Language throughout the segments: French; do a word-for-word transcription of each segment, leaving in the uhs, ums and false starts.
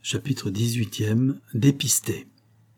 Chapitre dix-huitième. Dépisté.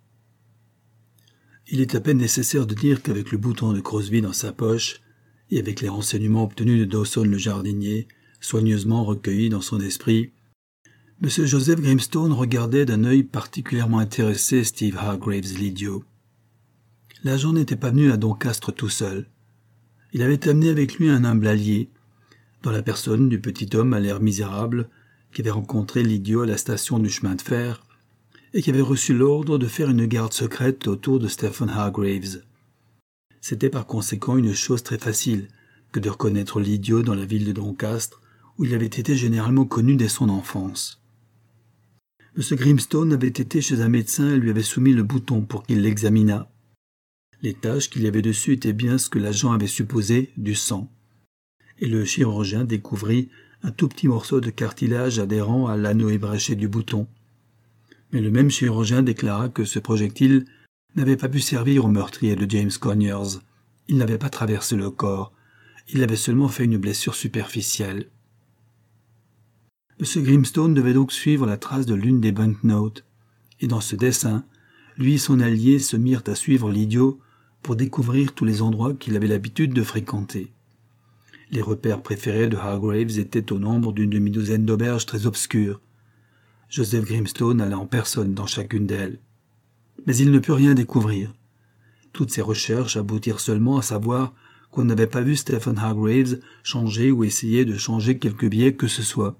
Il est à peine nécessaire de dire qu'avec le bouton de Crosby dans sa poche, et avec les renseignements obtenus de Dawson le jardinier, soigneusement recueillis dans son esprit, M. Joseph Grimstone regardait d'un œil particulièrement intéressé Steve Hargraves l'idiot. L'agent n'était pas venu à Doncaster tout seul. Il avait amené avec lui un humble allié, dans la personne du petit homme à l'air misérable, qui avait rencontré l'idiot à la station du chemin de fer et qui avait reçu l'ordre de faire une garde secrète autour de Stephen Hargraves. C'était par conséquent une chose très facile que de reconnaître l'idiot dans la ville de Doncaster, où il avait été généralement connu dès son enfance. M. Grimstone avait été chez un médecin et lui avait soumis le bouton pour qu'il l'examinât. Les taches qu'il y avait dessus étaient bien ce que l'agent avait supposé, du sang. Et le chirurgien découvrit un tout petit morceau de cartilage adhérent à l'anneau ébréché du bouton. Mais le même chirurgien déclara que ce projectile n'avait pas pu servir au meurtrier de James Conyers. Il n'avait pas traversé le corps, il avait seulement fait une blessure superficielle. M. Grimstone devait donc suivre la trace de l'une des banknotes, et dans ce dessin, lui et son allié se mirent à suivre l'idiot pour découvrir tous les endroits qu'il avait l'habitude de fréquenter. Les repères préférés de Hargraves étaient au nombre d'une demi-douzaine d'auberges très obscures. Joseph Grimstone alla en personne dans chacune d'elles. Mais il ne put rien découvrir. Toutes ces recherches aboutirent seulement à savoir qu'on n'avait pas vu Stephen Hargraves changer ou essayer de changer quelque billet que ce soit.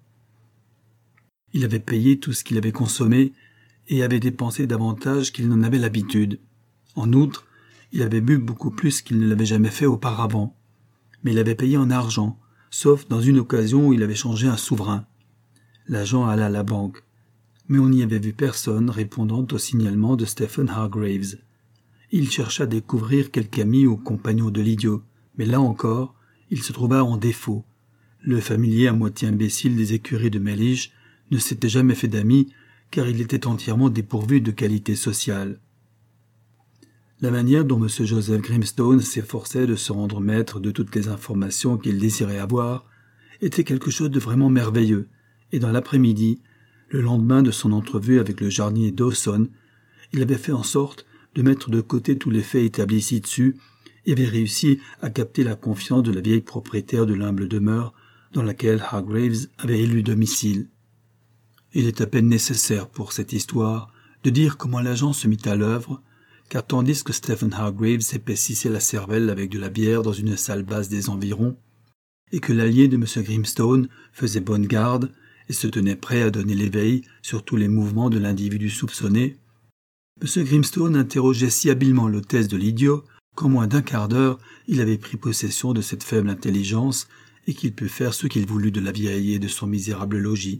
Il avait payé tout ce qu'il avait consommé et avait dépensé davantage qu'il n'en avait l'habitude. En outre, il avait bu beaucoup plus qu'il ne l'avait jamais fait auparavant. Mais il avait payé en argent, sauf dans une occasion où il avait changé un souverain. L'agent alla à la banque, mais on n'y avait vu personne répondant au signalement de Stephen Hargraves. Il chercha à découvrir quelque ami ou compagnon de l'idiot, mais là encore, il se trouva en défaut. Le familier à moitié imbécile des écuries de Mellish ne s'était jamais fait d'amis, car il était entièrement dépourvu de qualité sociale. La manière dont M. Joseph Grimstone s'efforçait de se rendre maître de toutes les informations qu'il désirait avoir était quelque chose de vraiment merveilleux, et dans l'après-midi, le lendemain de son entrevue avec le jardinier Dawson, il avait fait en sorte de mettre de côté tous les faits établis ci-dessus et avait réussi à capter la confiance de la vieille propriétaire de l'humble demeure dans laquelle Hargraves avait élu domicile. Il est à peine nécessaire pour cette histoire de dire comment l'agent se mit à l'œuvre, car tandis que Stephen Hargraves s'épaississait la cervelle avec de la bière dans une salle basse des environs, et que l'allié de M. Grimstone faisait bonne garde et se tenait prêt à donner l'éveil sur tous les mouvements de l'individu soupçonné, M. Grimstone interrogeait si habilement l'hôtesse de l'idiot qu'en moins d'un quart d'heure il avait pris possession de cette faible intelligence et qu'il put faire ce qu'il voulut de la vieille et de son misérable logis.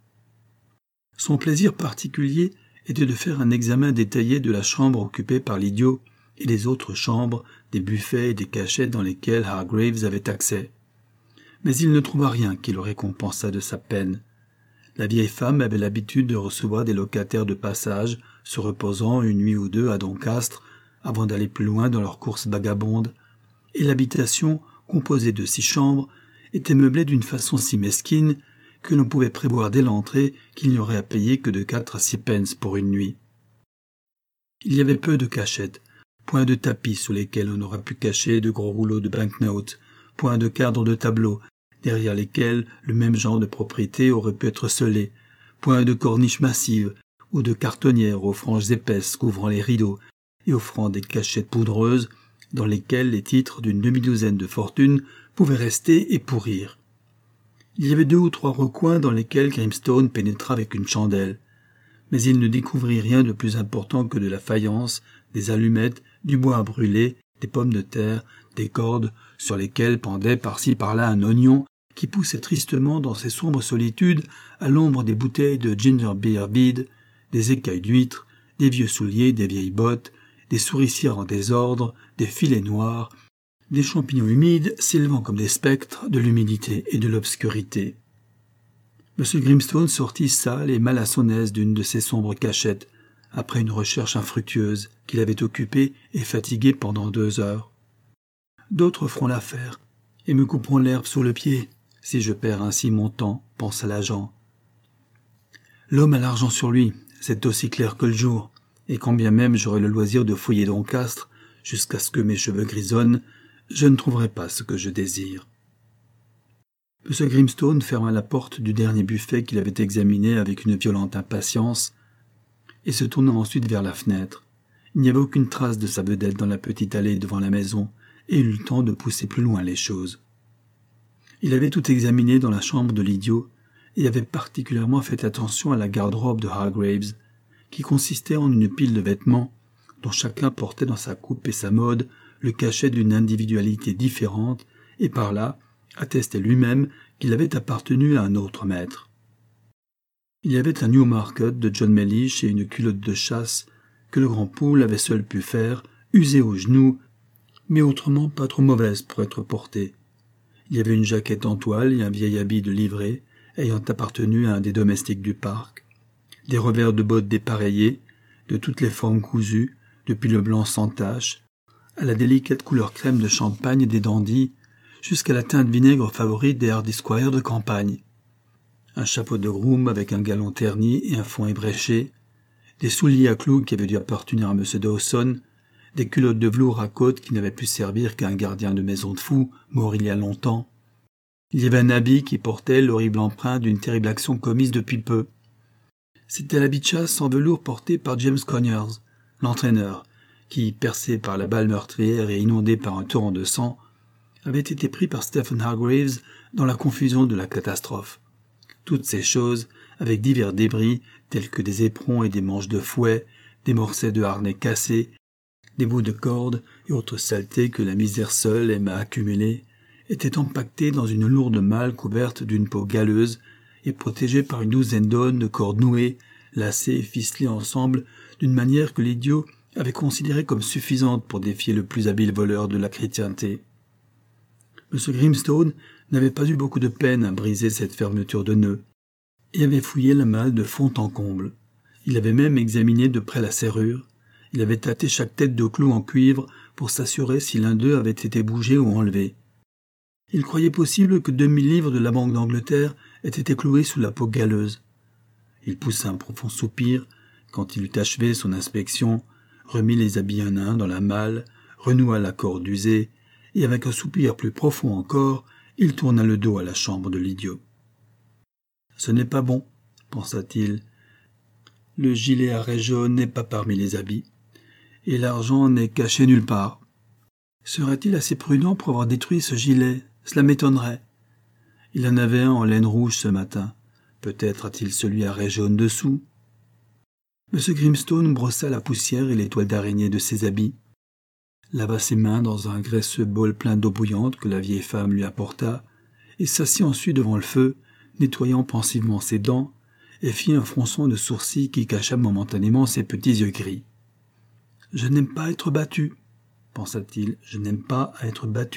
Son plaisir particulier était de faire un examen détaillé de la chambre occupée par l'idiot et des autres chambres, des buffets et des cachettes dans lesquels Hargraves avait accès. Mais il ne trouva rien qui le récompensât de sa peine. La vieille femme avait l'habitude de recevoir des locataires de passage, se reposant une nuit ou deux à Doncaster avant d'aller plus loin dans leurs courses vagabondes, et l'habitation, composée de six chambres, était meublée d'une façon si mesquine que l'on pouvait prévoir dès l'entrée qu'il n'y aurait à payer que de quatre à six pence pour une nuit. Il y avait peu de cachettes, point de tapis sous lesquels on aurait pu cacher de gros rouleaux de banknotes, point de cadres de tableaux, derrière lesquels le même genre de propriété aurait pu être scellé, point de corniches massives ou de cartonnières aux franges épaisses couvrant les rideaux et offrant des cachettes poudreuses dans lesquelles les titres d'une demi-douzaine de fortunes pouvaient rester et pourrir. Il y avait deux ou trois recoins dans lesquels Grimstone pénétra avec une chandelle, mais il ne découvrit rien de plus important que de la faïence, des allumettes, du bois à brûler, des pommes de terre, des cordes sur lesquelles pendait par-ci par-là un oignon qui poussait tristement dans ces sombres solitudes à l'ombre des bouteilles de ginger beer vides, des écailles d'huîtres, des vieux souliers, des vieilles bottes, des souricières en désordre, des filets noirs, des champignons humides s'élevant comme des spectres de l'humidité et de l'obscurité. M. Grimstone sortit sale et mal à son aise d'une de ces sombres cachettes, après une recherche infructueuse qu'il avait occupée et fatiguée pendant deux heures. D'autres feront l'affaire et me couperont l'herbe sous le pied, si je perds ainsi mon temps, pensa l'agent. L'homme a l'argent sur lui, c'est aussi clair que le jour, et quand bien même j'aurai le loisir de fouiller Doncaster, jusqu'à ce que mes cheveux grisonnent, je ne trouverai pas ce que je désire. M. Grimstone ferma la porte du dernier buffet qu'il avait examiné avec une violente impatience, et se tourna ensuite vers la fenêtre. Il n'y avait aucune trace de sa vedette dans la petite allée devant la maison, et il eut le temps de pousser plus loin les choses. Il avait tout examiné dans la chambre de l'idiot, et avait particulièrement fait attention à la garde-robe de Hargraves, qui consistait en une pile de vêtements, dont chacun portait dans sa coupe et sa mode le cachet d'une individualité différente, et par là attestait lui-même qu'il avait appartenu à un autre maître. Il y avait un Newmarket de John Mellish et une culotte de chasse que le grand Poole avait seul pu faire, usée aux genoux, mais autrement pas trop mauvaise pour être portée. Il y avait une jaquette en toile et un vieil habit de livrée, ayant appartenu à un des domestiques du parc, des revers de bottes dépareillés, de toutes les formes cousues, depuis le blanc sans tache, à la délicate couleur crème de champagne des dandys, jusqu'à la teinte vinaigre favorite des hardy squires de campagne. Un chapeau de groom avec un galon terni et un fond ébréché, des souliers à clous qui avaient dû appartenir à M. Dawson, des culottes de velours à côtes qui n'avaient pu servir qu'à un gardien de maison de fous, mort il y a longtemps. Il y avait un habit qui portait l'horrible empreinte d'une terrible action commise depuis peu. C'était l'habit de chasse en velours porté par James Conyers, l'entraîneur, qui, percé par la balle meurtrière et inondé par un torrent de sang, avait été pris par Stephen Hargraves dans la confusion de la catastrophe. Toutes ces choses, avec divers débris, tels que des éperons et des manches de fouet, des morcets de harnais cassés, des bouts de cordes et autres saletés que la misère seule aime à accumuler, étaient empaquetées dans une lourde malle couverte d'une peau galeuse et protégée par une douzaine d'aunes de cordes nouées, lacées et ficelées ensemble d'une manière que l'idiot avait considérée comme suffisante pour défier le plus habile voleur de la chrétienté. M. Grimstone n'avait pas eu beaucoup de peine à briser cette fermeture de nœud, et avait fouillé la malle de fond en comble. Il avait même examiné de près la serrure. Il avait tâté chaque tête de clou en cuivre pour s'assurer si l'un d'eux avait été bougé ou enlevé. Il croyait possible que deux mille livres de la Banque d'Angleterre aient été clouées sous la peau galeuse. Il poussa un profond soupir quand il eut achevé son inspection, remit les habits un à un dans la malle, renoua la corde usée, et avec un soupir plus profond encore, il tourna le dos à la chambre de l'idiot. « Ce n'est pas bon, pensa-t-il. Le gilet à raies jaunes n'est pas parmi les habits, et l'argent n'est caché nulle part. Serait-il assez prudent pour avoir détruit ce gilet? Cela m'étonnerait. Il en avait un en laine rouge ce matin. Peut-être a-t-il celui à raies jaunes dessous. » M. Grimstone brossa la poussière et les toiles d'araignée de ses habits, lava ses mains dans un graisseux bol plein d'eau bouillante que la vieille femme lui apporta, et s'assit ensuite devant le feu, nettoyant pensivement ses dents, et fit un fronçon de sourcils qui cacha momentanément ses petits yeux gris. « Je n'aime pas être battu, » pensa-t-il, « je n'aime pas à être battu. »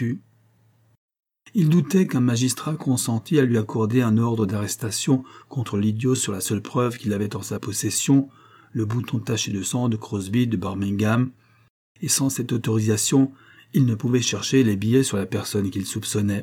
Il doutait qu'un magistrat consentît à lui accorder un ordre d'arrestation contre l'idiot sur la seule preuve qu'il avait en sa possession, le bouton taché de sang de Crosby de Birmingham, et sans cette autorisation, il ne pouvait chercher les billets sur la personne qu'il soupçonnait.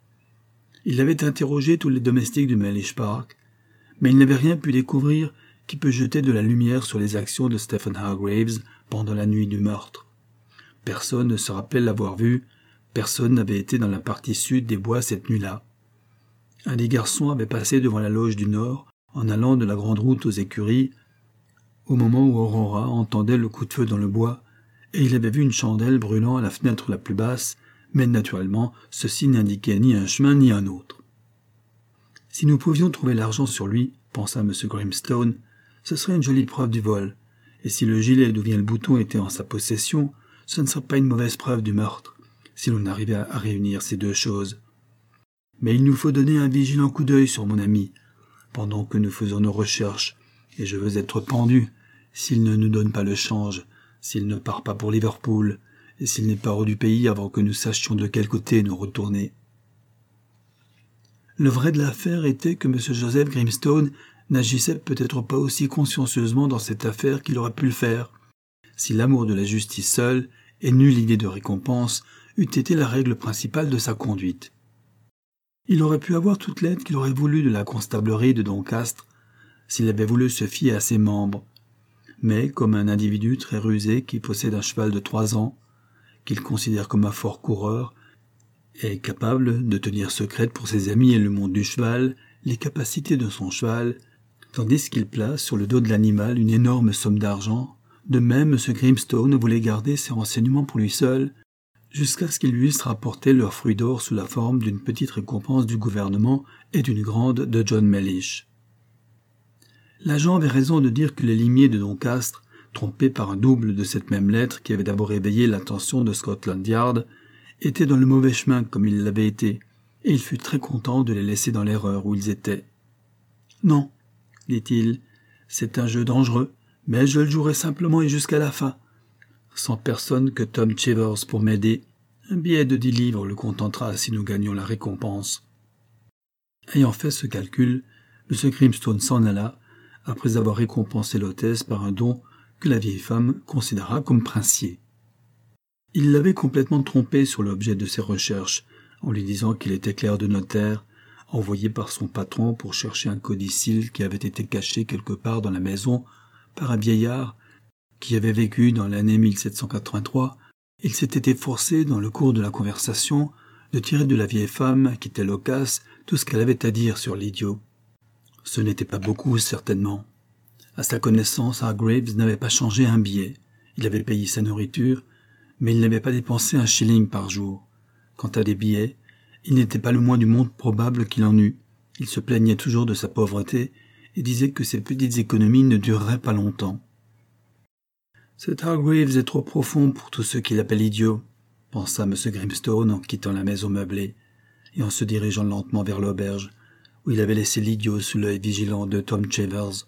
Il avait interrogé tous les domestiques du Mellish Park, mais il n'avait rien pu découvrir qui peut jeter de la lumière sur les actions de Stephen Hargraves pendant la nuit du meurtre. Personne ne se rappelle l'avoir vu, personne n'avait été dans la partie sud des bois cette nuit-là. Un des garçons avait passé devant la loge du Nord, en allant de la grande route aux écuries, au moment où Aurora entendait le coup de feu dans le bois, et il avait vu une chandelle brûlant à la fenêtre la plus basse, mais naturellement, ceci n'indiquait ni un chemin ni un autre. Si nous pouvions trouver l'argent sur lui, pensa M. Grimstone, ce serait une jolie preuve du vol, et si le gilet d'où vient le bouton était en sa possession, ce ne serait pas une mauvaise preuve du meurtre, si l'on arrivait à réunir ces deux choses. Mais il nous faut donner un vigilant coup d'œil sur mon ami, pendant que nous faisons nos recherches, et je veux être pendu, s'il ne nous donne pas le change, s'il ne part pas pour Liverpool, et s'il n'est pas hors du pays avant que nous sachions de quel côté nous retourner. Le vrai de l'affaire était que M. Joseph Grimstone n'agissait peut-être pas aussi consciencieusement dans cette affaire qu'il aurait pu le faire, si l'amour de la justice seule, et nulle idée de récompense, eût été la règle principale de sa conduite. Il aurait pu avoir toute l'aide qu'il aurait voulu de la constablerie de Doncaster, s'il avait voulu se fier à ses membres. Mais, comme un individu très rusé qui possède un cheval de trois ans, qu'il considère comme un fort coureur, et capable de tenir secrètes pour ses amis et le monde du cheval les capacités de son cheval, tandis qu'il place sur le dos de l'animal une énorme somme d'argent, de même M. Grimstone voulait garder ses renseignements pour lui seul, jusqu'à ce qu'ils lui eussent rapporté leur fruit d'or sous la forme d'une petite récompense du gouvernement et d'une grande de John Mellish. L'agent avait raison de dire que les limiers de Doncaster, trompés par un double de cette même lettre qui avait d'abord éveillé l'attention de Scotland Yard, étaient dans le mauvais chemin comme ils l'avaient été, et il fut très content de les laisser dans l'erreur où ils étaient. « Non, dit-il, c'est un jeu dangereux, mais je le jouerai simplement et jusqu'à la fin. Sans personne que Tom Chivers pour m'aider, un billet de dix livres le contentera si nous gagnons la récompense. » Ayant fait ce calcul, M. Grimstone s'en alla, après avoir récompensé l'hôtesse par un don que la vieille femme considéra comme princier. Il l'avait complètement trompée sur l'objet de ses recherches, en lui disant qu'il était clerc de notaire, envoyé par son patron pour chercher un codicille qui avait été caché quelque part dans la maison par un vieillard qui avait vécu dans l'année mille sept cent quatre-vingt-trois. Il s'était efforcé, dans le cours de la conversation, de tirer de la vieille femme, qui était loquace, tout ce qu'elle avait à dire sur l'idiot. Ce n'était pas beaucoup, certainement. À sa connaissance, Hargreaves n'avait pas changé un billet. Il avait payé sa nourriture, mais il n'avait pas dépensé un shilling par jour. Quant à des billets, il n'était pas le moins du monde probable qu'il en eût. Il se plaignait toujours de sa pauvreté et disait que ses petites économies ne dureraient pas longtemps. « Cet Hargreaves est trop profond pour tous ceux qui l'appellent idiot, » pensa M. Grimstone en quittant la maison meublée et en se dirigeant lentement vers l'auberge, où il avait laissé l'idiot sous l'œil vigilant de Tom Chivers.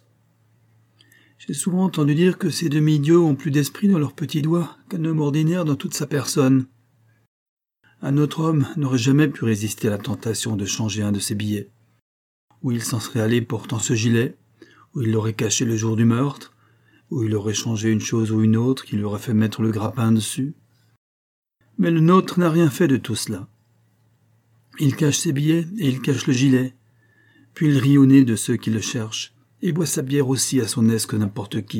« J'ai souvent entendu dire que ces demi-idiots ont plus d'esprit dans leurs petits doigts qu'un homme ordinaire dans toute sa personne. Un autre homme n'aurait jamais pu résister à la tentation de changer un de ses billets. Où il s'en serait allé portant ce gilet, où il l'aurait caché le jour du meurtre, où il aurait changé une chose ou une autre qui lui aurait fait mettre le grappin dessus. Mais le nôtre n'a rien fait de tout cela. Il cache ses billets et il cache le gilet, puis il rit au nez de ceux qui le cherchent, et boit sa bière aussi à son aise que n'importe qui. »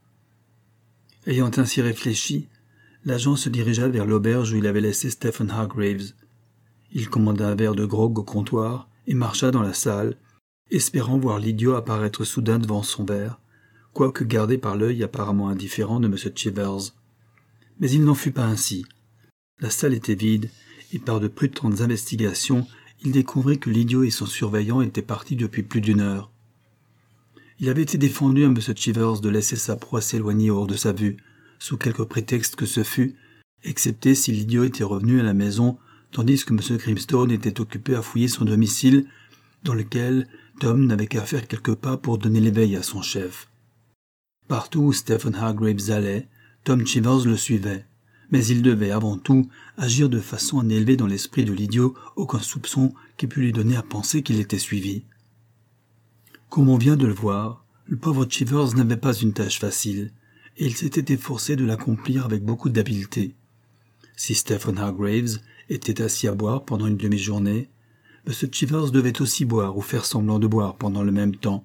Ayant ainsi réfléchi, l'agent se dirigea vers l'auberge où il avait laissé Stephen Hargreaves. Il commanda un verre de grog au comptoir et marcha dans la salle, espérant voir l'idiot apparaître soudain devant son verre, quoique gardé par l'œil apparemment indifférent de M. Chivers. Mais il n'en fut pas ainsi. La salle était vide, et par de prudentes investigations, il découvrit que l'idiot et son surveillant étaient partis depuis plus d'une heure. Il avait été défendu à M. Chivers de laisser sa proie s'éloigner hors de sa vue, sous quelque prétexte que ce fût, excepté si l'idiot était revenu à la maison, tandis que M. Grimstone était occupé à fouiller son domicile, dans lequel Tom n'avait qu'à faire quelques pas pour donner l'éveil à son chef. Partout où Stephen Hargreaves allait, Tom Chivers le suivait, mais il devait avant tout agir de façon à n'élever dans l'esprit de l'idiot aucun soupçon qui pût lui donner à penser qu'il était suivi. Comme on vient de le voir, le pauvre Chivers n'avait pas une tâche facile, et il s'était efforcé de l'accomplir avec beaucoup d'habileté. Si Stephen Hargreaves était assis à boire pendant une demi-journée, M. Chivers devait aussi boire ou faire semblant de boire pendant le même temps.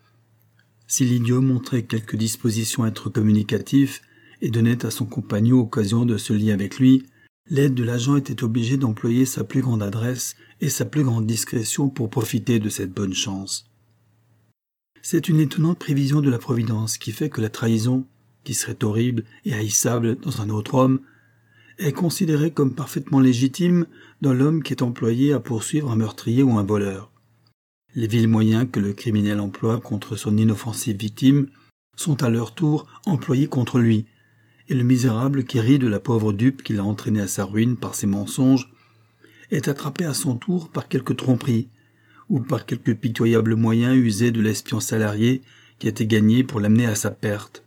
Si l'idiot montrait quelque disposition à être communicatif et donnait à son compagnon occasion de se lier avec lui, l'aide de l'agent était obligé d'employer sa plus grande adresse et sa plus grande discrétion pour profiter de cette bonne chance. C'est une étonnante prévision de la Providence qui fait que la trahison, qui serait horrible et haïssable dans un autre homme, est considérée comme parfaitement légitime dans l'homme qui est employé à poursuivre un meurtrier ou un voleur. Les vils moyens que le criminel emploie contre son inoffensive victime sont à leur tour employés contre lui, et le misérable qui rit de la pauvre dupe qui l'a entraîné à sa ruine par ses mensonges est attrapé à son tour par quelque tromperie, ou par quelque pitoyable moyen usé de l'espion salarié qui a été gagné pour l'amener à sa perte.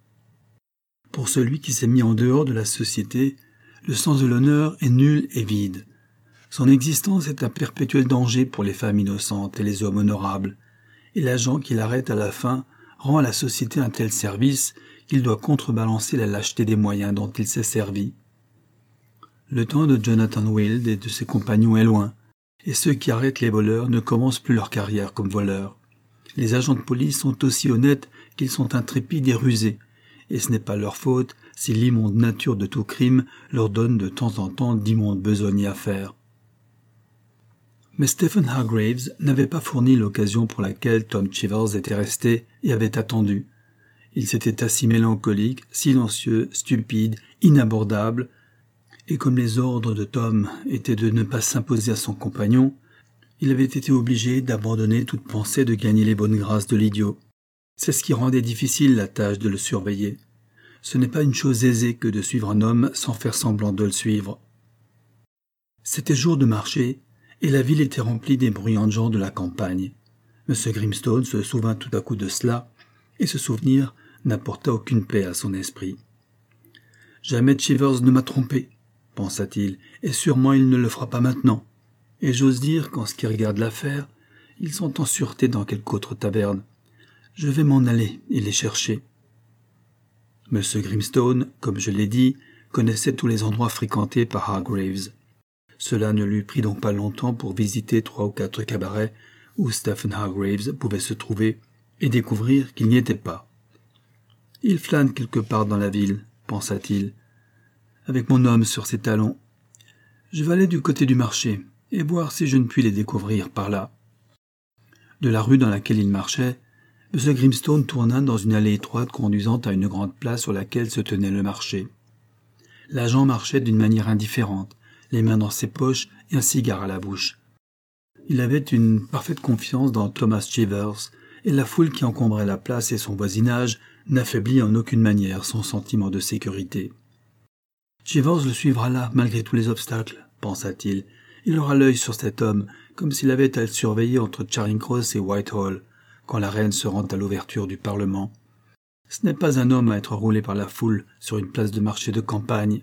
Pour celui qui s'est mis en dehors de la société, le sens de l'honneur est nul et vide. Son existence est un perpétuel danger pour les femmes innocentes et les hommes honorables, et l'agent qui l'arrête à la fin rend à la société un tel service qu'il doit contrebalancer la lâcheté des moyens dont il s'est servi. Le temps de Jonathan Wild et de ses compagnons est loin, et ceux qui arrêtent les voleurs ne commencent plus leur carrière comme voleurs. Les agents de police sont aussi honnêtes qu'ils sont intrépides et rusés, et ce n'est pas leur faute si l'immonde nature de tout crime leur donne de temps en temps d'immondes besognes à faire. Mais Stephen Hargraves n'avait pas fourni l'occasion pour laquelle Tom Chivers était resté et avait attendu. Il s'était assis mélancolique, silencieux, stupide, inabordable, et comme les ordres de Tom étaient de ne pas s'imposer à son compagnon, il avait été obligé d'abandonner toute pensée de gagner les bonnes grâces de l'idiot. C'est ce qui rendait difficile la tâche de le surveiller. Ce n'est pas une chose aisée que de suivre un homme sans faire semblant de le suivre. C'était jour de marché, et la ville était remplie des bruyants gens de la campagne. M. Grimstone se souvint tout à coup de cela, et ce souvenir n'apporta aucune paix à son esprit. « Jamais Chivers ne m'a trompé, » pensa-t-il, « et sûrement il ne le fera pas maintenant. Et j'ose dire qu'en ce qui regarde l'affaire, ils sont en sûreté dans quelque autre taverne. Je vais m'en aller et les chercher. » M. Grimstone, comme je l'ai dit, connaissait tous les endroits fréquentés par Hargraves. Cela ne lui prit donc pas longtemps pour visiter trois ou quatre cabarets où Stephen Hargraves pouvait se trouver et découvrir qu'il n'y était pas. « Il flâne quelque part dans la ville, » pensa-t-il, avec mon homme sur ses talons. « Je vais aller du côté du marché et voir si je ne puis les découvrir par là. » De la rue dans laquelle il marchait, M. Grimstone tourna dans une allée étroite conduisant à une grande place sur laquelle se tenait le marché. L'agent marchait d'une manière indifférente, les mains dans ses poches et un cigare à la bouche. Il avait une parfaite confiance dans Thomas Chivers, et la foule qui encombrait la place et son voisinage n'affaiblit en aucune manière son sentiment de sécurité. Chivers le suivra là, malgré tous les obstacles, pensa-t-il. Il aura l'œil sur cet homme, comme s'il avait à le surveiller entre Charing Cross et Whitehall, quand la reine se rend à l'ouverture du Parlement. Ce n'est pas un homme à être roulé par la foule sur une place de marché de campagne.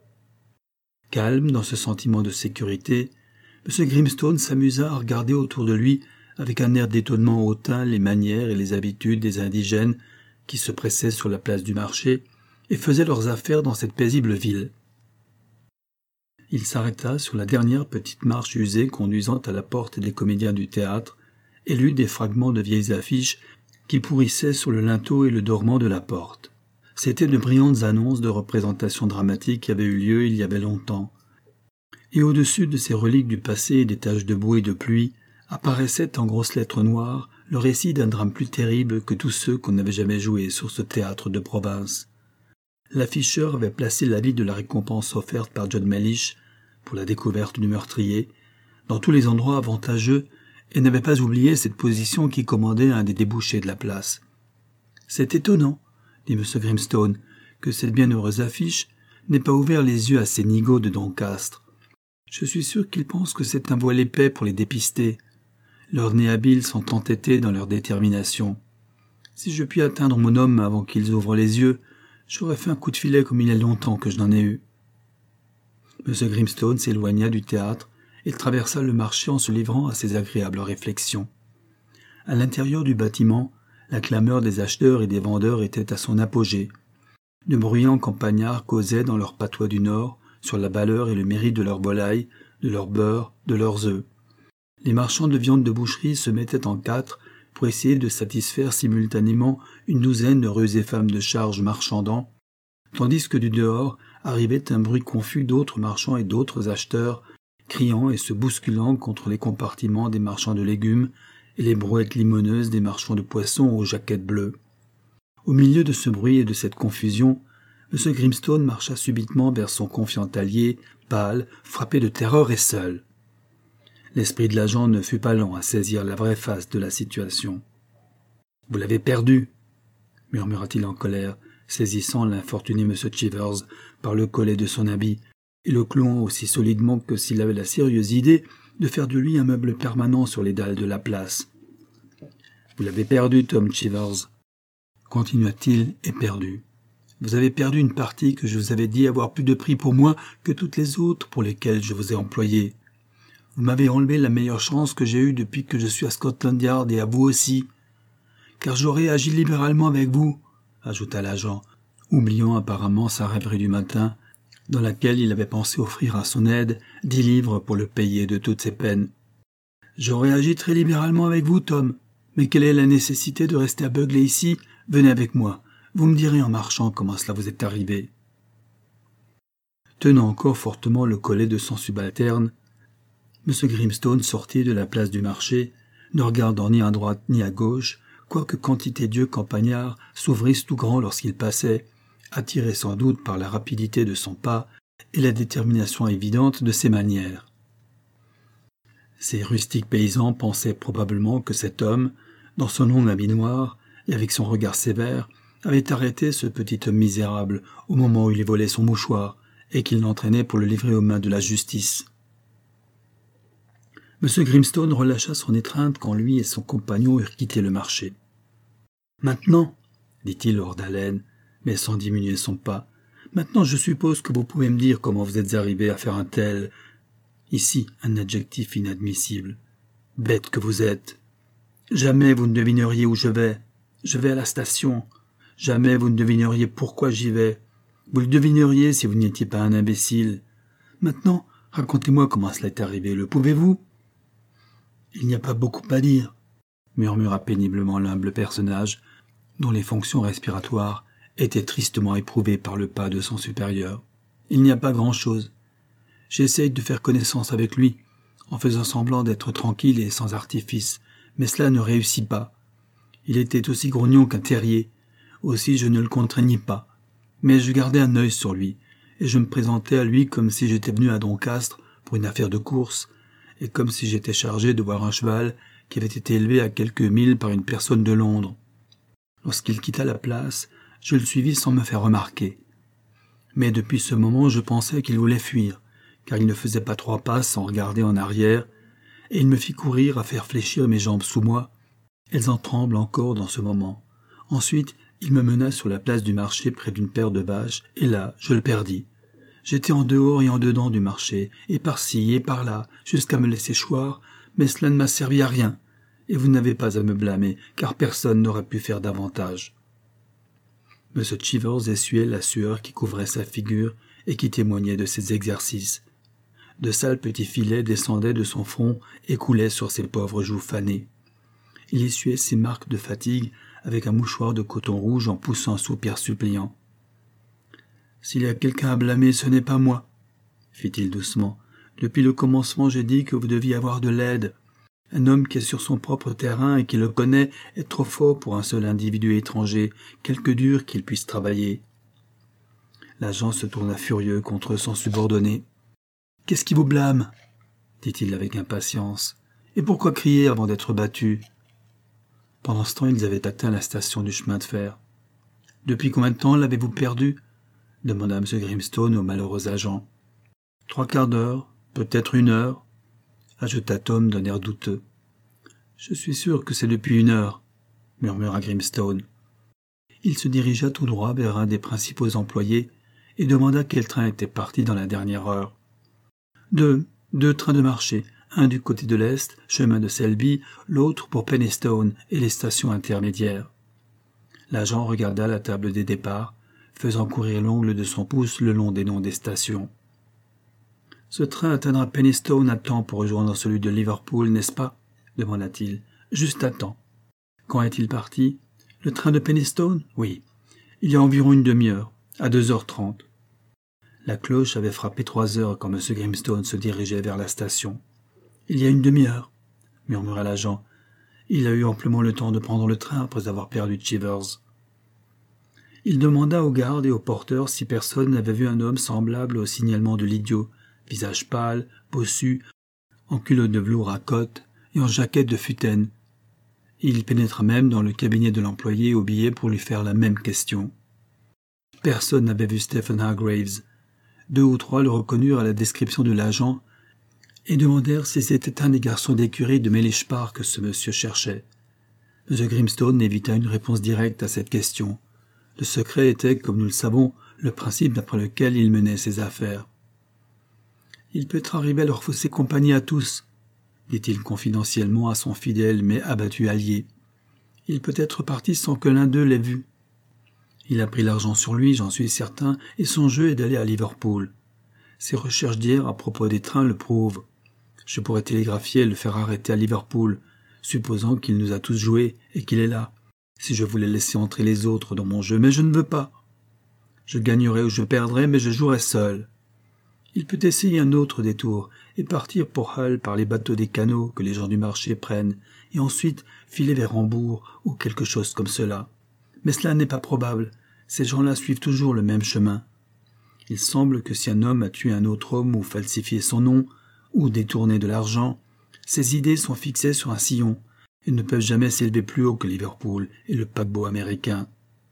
Calme dans ce sentiment de sécurité, M. Grimstone s'amusa à regarder autour de lui avec un air d'étonnement hautain les manières et les habitudes des indigènes qui se pressaient sur la place du marché et faisaient leurs affaires dans cette paisible ville. Il s'arrêta sur la dernière petite marche usée conduisant à la porte des comédiens du théâtre et lut des fragments de vieilles affiches qui pourrissaient sur le linteau et le dormant de la porte. C'étaient de brillantes annonces de représentations dramatiques qui avaient eu lieu il y avait longtemps. Et au-dessus de ces reliques du passé et des taches de boue et de pluie, apparaissait en grosses lettres noires le récit d'un drame plus terrible que tous ceux qu'on n'avait jamais joués sur ce théâtre de province. L'afficheur avait placé l'avis de la récompense offerte par John Mellish pour la découverte du meurtrier dans tous les endroits avantageux et n'avait pas oublié cette position qui commandait un des débouchés de la place. « C'est étonnant, » dit M. Grimstone, « que cette bienheureuse affiche n'ait pas ouvert les yeux à ces nigauds de Doncaster. Je suis sûr qu'ils pensent que c'est un voile épais pour les dépister. Leurs nez habiles sont entêtés dans leur détermination. Si je puis atteindre mon homme avant qu'ils ouvrent les yeux, j'aurais fait un coup de filet comme il y a longtemps que je n'en ai eu. » M. Grimstone s'éloigna du théâtre et traversa le marché en se livrant à ses agréables réflexions. À l'intérieur du bâtiment, la clameur des acheteurs et des vendeurs était à son apogée. De bruyants campagnards causaient dans leur patois du Nord sur la valeur et le mérite de leur volaille, de leur beurre, de leurs œufs. Les marchands de viande de boucherie se mettaient en quatre pour essayer de satisfaire simultanément une douzaine de rusées femmes de charge marchandant, tandis que du dehors arrivait un bruit confus d'autres marchands et d'autres acheteurs, criant et se bousculant contre les compartiments des marchands de légumes et les brouettes limoneuses des marchands de poissons aux jaquettes bleues. Au milieu de ce bruit et de cette confusion, M. Grimstone marcha subitement vers son confiant allié, pâle, frappé de terreur et seul. L'esprit de l'agent ne fut pas lent à saisir la vraie face de la situation. « Vous l'avez perdu !» murmura-t-il en colère, saisissant l'infortuné M. Chivers par le collet de son habit et le clouant aussi solidement que s'il avait la sérieuse idée de faire de lui un meuble permanent sur les dalles de la place. « Vous l'avez perdu, Tom Chivers !» continua-t-il, éperdu. « Vous avez perdu une partie que je vous avais dit avoir plus de prix pour moi que toutes les autres pour lesquelles je vous ai employé. Vous m'avez enlevé la meilleure chance que j'ai eue depuis que je suis à Scotland Yard et à vous aussi. Car j'aurais agi libéralement avec vous, ajouta l'agent, oubliant apparemment sa rêverie du matin, dans laquelle il avait pensé offrir à son aide dix livres pour le payer de toutes ses peines. J'aurais agi très libéralement avec vous, Tom, Mais quelle est la nécessité de rester aveuglé ici? Venez avec moi. Vous me direz en marchant comment cela vous est arrivé. » Tenant encore fortement le collet de son subalterne, M. Grimstone sortit de la place du marché, ne regardant ni à droite ni à gauche, quoique quantité d'yeux campagnards s'ouvrissent tout grands lorsqu'il passait, attiré sans doute par la rapidité de son pas et la détermination évidente de ses manières. Ces rustiques paysans pensaient probablement que cet homme, dans son long habit noir et avec son regard sévère, avait arrêté ce petit homme misérable au moment où il volait son mouchoir et qu'il l'entraînait pour le livrer aux mains de la justice. M. Grimstone relâcha son étreinte quand lui et son compagnon eurent quitté le marché. « Maintenant, dit-il hors d'haleine, mais sans diminuer son pas, maintenant je suppose que vous pouvez me dire comment vous êtes arrivé à faire un tel... Ici, un adjectif inadmissible. Bête que vous êtes. Jamais vous ne devineriez où je vais. Je vais à la station. Jamais vous ne devineriez pourquoi j'y vais. Vous le devineriez si vous n'étiez pas un imbécile. Maintenant, racontez-moi comment cela est arrivé. Le pouvez-vous ? » »« Il n'y a pas beaucoup à dire, » murmura péniblement l'humble personnage, dont les fonctions respiratoires étaient tristement éprouvées par le pas de son supérieur. « Il n'y a pas grand-chose. J'essaye de faire connaissance avec lui, en faisant semblant d'être tranquille et sans artifice, mais cela ne réussit pas. Il était aussi grognon qu'un terrier, aussi je ne le contraignis pas, mais je gardais un œil sur lui, et je me présentais à lui comme si j'étais venu à Doncaster pour une affaire de course, et comme si j'étais chargé de voir un cheval qui avait été élevé à quelques milles par une personne de Londres. Lorsqu'il quitta la place, je le suivis sans me faire remarquer. Mais depuis ce moment, je pensais qu'il voulait fuir, car il ne faisait pas trois pas sans regarder en arrière, et il me fit courir à faire fléchir mes jambes sous moi. Elles en tremblent encore dans ce moment. Ensuite, il me mena sur la place du marché près d'une paire de vaches, et là, je le perdis. J'étais en dehors et en dedans du marché, et par-ci et par-là, jusqu'à me laisser choir, mais cela ne m'a servi à rien, et vous n'avez pas à me blâmer, car personne n'aurait pu faire davantage. M. Chivers essuyait la sueur qui couvrait sa figure et qui témoignait de ses exercices. De sales petits filets descendaient de son front et coulaient sur ses pauvres joues fanées. Il essuyait ses marques de fatigue avec un mouchoir de coton rouge en poussant un soupir suppliant. « S'il y a quelqu'un à blâmer, ce n'est pas moi, » fit-il doucement. « Depuis le commencement, j'ai dit que vous deviez avoir de l'aide. Un homme qui est sur son propre terrain et qui le connaît est trop fort pour un seul individu étranger, quelque dur qu'il puisse travailler. » L'agent se tourna furieux contre son subordonné. « Qu'est-ce qui vous blâme ?» dit-il avec impatience. « Et pourquoi crier avant d'être battu ?» Pendant ce temps, ils avaient atteint la station du chemin de fer. « Depuis combien de temps l'avez-vous perdu ?» demanda M. Grimstone au malheureux agent. « Trois quarts d'heure, peut-être une heure, » ajouta Tom d'un air douteux. « Je suis sûr que c'est depuis une heure, » murmura Grimstone. Il se dirigea tout droit vers un des principaux employés et demanda quel train était parti dans la dernière heure. « Deux, deux trains de marché, un du côté de l'Est, chemin de Selby, l'autre pour Penistone et les stations intermédiaires. » L'agent regarda la table des départs, faisant courir l'ongle de son pouce le long des noms des stations. « Ce train atteindra Penistone à temps pour rejoindre celui de Liverpool, n'est-ce pas ?» demanda-t-il. « Juste à temps. »« Quand est-il parti ?»« Le train de Penistone ? Oui. Il y a environ une demi-heure, à deux heures trente. » La cloche avait frappé trois heures quand M. Grimstone se dirigeait vers la station. « Il y a une demi-heure, » murmura l'agent. « Il a eu amplement le temps de prendre le train après avoir perdu Chivers. » Il demanda aux gardes et aux porteurs si personne n'avait vu un homme semblable au signalement de l'idiot, visage pâle, bossu, en culotte de velours à côtes et en jaquette de futaine. Il pénétra même dans le cabinet de l'employé au billet pour lui faire la même question. Personne n'avait vu Stephen Hargraves. Deux ou trois le reconnurent à la description de l'agent et demandèrent si c'était un des garçons d'écurie de Mellish Park que ce monsieur cherchait. M. Grimstone évita une réponse directe à cette question. Le secret était, comme nous le savons, le principe d'après lequel il menait ses affaires. « Il peut être arrivé à leur fausser compagnie à tous, » dit-il confidentiellement à son fidèle mais abattu allié. « Il peut être parti sans que l'un d'eux l'ait vu. Il a pris l'argent sur lui, j'en suis certain, et son jeu est d'aller à Liverpool. Ses recherches d'hier à propos des trains le prouvent. Je pourrais télégraphier et le faire arrêter à Liverpool. supposant qu'il nous a tous joués et qu'il est là, si je voulais laisser entrer les autres dans mon jeu, mais je ne veux pas. Je gagnerai ou je perdrai, mais je jouerai seul. Il peut essayer un autre détour et partir pour Hull par les bateaux des canaux que les gens du marché prennent, et ensuite filer vers Hambourg ou quelque chose comme cela. Mais cela n'est pas probable, ces gens-là suivent toujours le même chemin. Il semble que si un homme a tué un autre homme ou falsifié son nom, ou détourné de l'argent, ses idées sont fixées sur un sillon et ne peuvent jamais s'élever plus haut que Liverpool et le paquebot américain.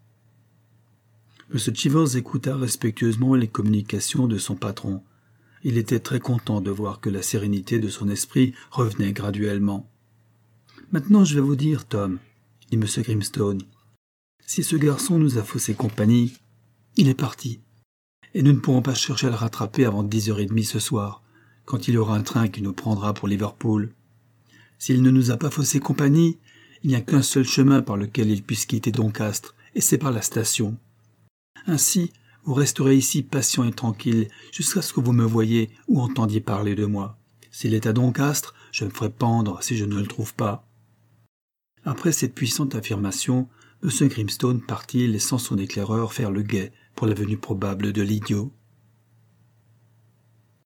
M. Chivers écouta respectueusement les communications de son patron. Il était très content de voir que la sérénité de son esprit revenait graduellement. « Maintenant je vais vous dire, Tom, » dit M. Grimstone, « si ce garçon nous a faussé compagnie, il est parti, et nous ne pourrons pas chercher à le rattraper avant dix heures trente ce soir, quand il y aura un train qui nous prendra pour Liverpool. S'il ne nous a pas faussé compagnie, il n'y a qu'un seul chemin par lequel il puisse quitter Doncaster, et c'est par la station. Ainsi, vous resterez ici patient et tranquille jusqu'à ce que vous me voyiez ou entendiez parler de moi. S'il est à Doncaster, je me ferai pendre si je ne le trouve pas. » Après cette puissante affirmation, M. Grimstone partit laissant son éclaireur faire le guet pour la venue probable de l'idiot.